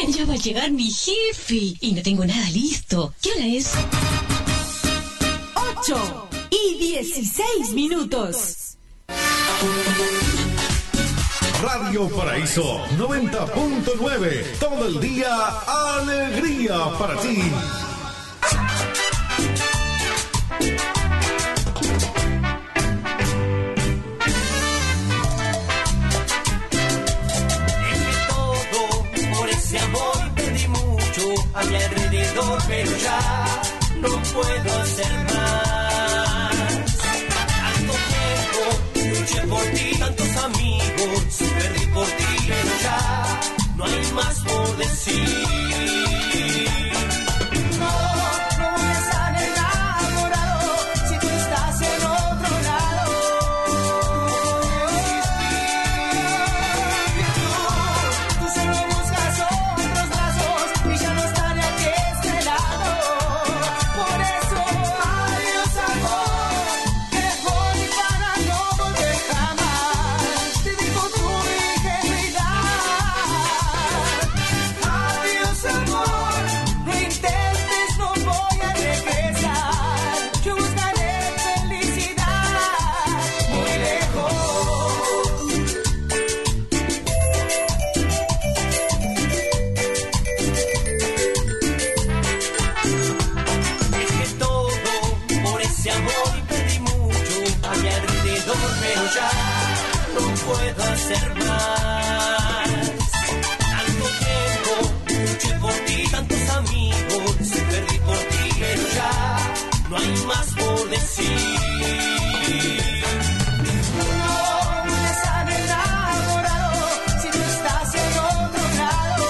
Ya va a llegar mi jefe y no tengo nada listo. ¿Qué hora es? 8:16. Radio Paraíso 90.9. Todo el día, alegría para ti. A mi alrededor, pero ya no puedo hacer más. Tanto tiempo luché por ti, tantos amigos, perdí por ti, pero ya no hay más por decir. No voy a estar enamorado si tú estás en otro lado. Tú solo buscas otros brazos y ya no estaré aquí a este lado. Por eso, adiós amor, me voy para no volver jamás. Te digo tu ingenuidad. Adiós amor, no intentes, no voy a regresar. Yo buscaré felicidad muy lejos. Dejé todo por ese amor y perdí mucho a mi alrededor, pero ya no puedo hacer más. Tanto tiempo luché por ti, tantos amigos, perdí por ti, pero ya no hay más por decir. No voy a estar enamorado si tú estás en otro lado.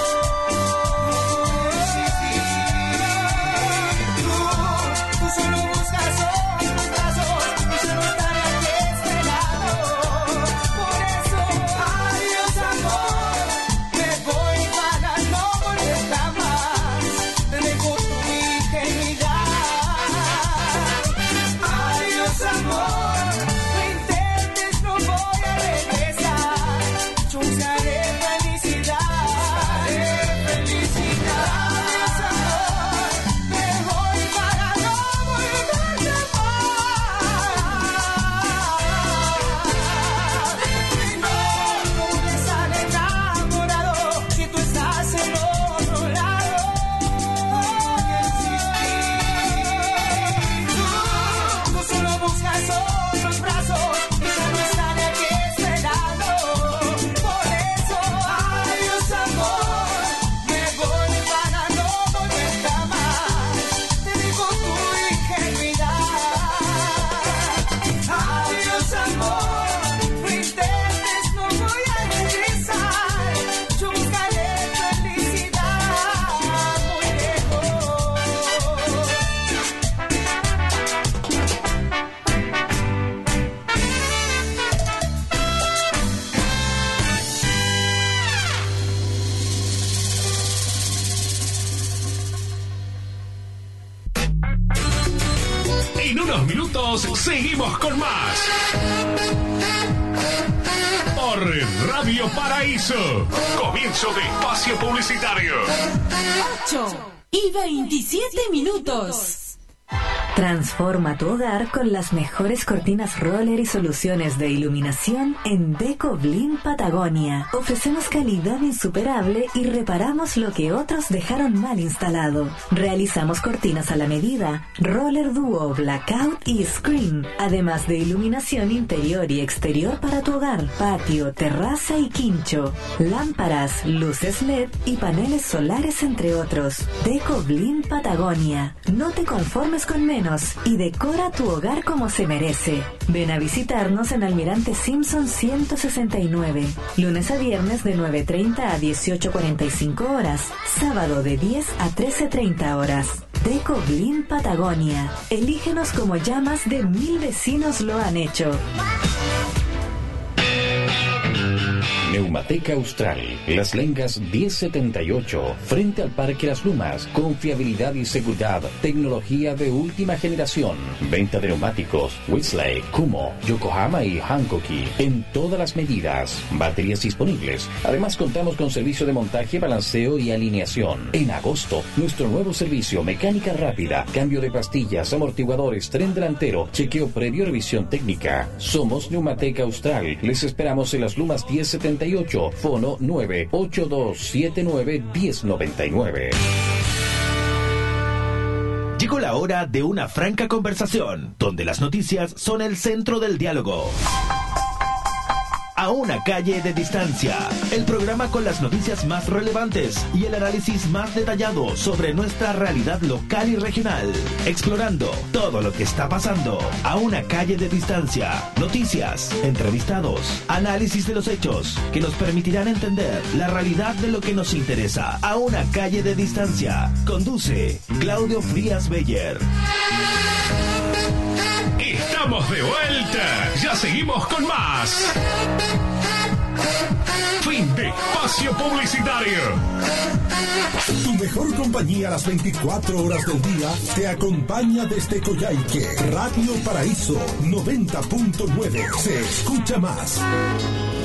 Tú solo buscas otros brazos y yo no estaré aquí a este lado. Por eso, adiós amor, me voy para no volver jamás. Te dejo tu ingenuidad. Adiós amor, no intentes, no voy a regresar. Yo buscaré felicidad, Adiós amor, me voy para no volver jamás. No voy a estar enamorado si tú estás en otro lado. Tú solo buscas otros brazos y ya no estaré aquí a este lado. Por eso, adiós amor, me voy para no volver jamás. Te digo tu ingenuidad. Adiós amor, no intentes, no voy a regresar. Yo buscaré felicidad muy lejos. En unos minutos seguimos con más. Por Radio Paraíso. Comienzo de espacio publicitario. 8:27. Transforma tu hogar con las mejores cortinas roller y soluciones de iluminación en Deco Blim Patagonia. Ofrecemos calidad insuperable y reparamos lo que otros dejaron mal instalado. Realizamos cortinas a la medida, roller dúo, blackout y screen, además de iluminación interior y exterior para tu hogar, patio, terraza y quincho, lámparas, luces LED y paneles solares, entre otros. Deco Blim Patagonia. No te conformes con menos y decora tu hogar como se merece. Ven a visitarnos en Almirante Simpson 169, lunes a viernes de 9:30 a 18:45 horas, sábado de 10 a 13:30 horas. Deco Blim Patagonia. Elígenos como ya más de 1000 vecinos lo han hecho. Neumateca Austral, Las Lengas 1078, frente al Parque Las Lumas. Confiabilidad y seguridad, tecnología de última generación. Venta de neumáticos, Whistler, Kumho, Yokohama y Hankoki, en todas las medidas. Baterías disponibles. Además contamos con servicio de montaje, balanceo y alineación. En agosto, nuestro nuevo servicio, mecánica rápida, cambio de pastillas, amortiguadores, tren delantero, chequeo previo, revisión técnica. Somos Neumateca Austral. Les esperamos en Las Lumas 1078, fono 982791099. Llegó la hora de una franca conversación, donde las noticias son el centro del diálogo. A una calle de distancia, el programa con las noticias más relevantes y el análisis más detallado sobre nuestra realidad local y regional, explorando todo lo que está pasando a una calle de distancia. Noticias, entrevistados, análisis de los hechos que nos permitirán entender la realidad de lo que nos interesa. A una calle de distancia. Conduce Claudio Frías Beyer. Estamos de vuelta. Ya seguimos con más. Fin de espacio publicitario. Tu mejor compañía a las 24 horas del día te acompaña desde Coyhaique. Radio Paraíso 90.9. Se escucha más.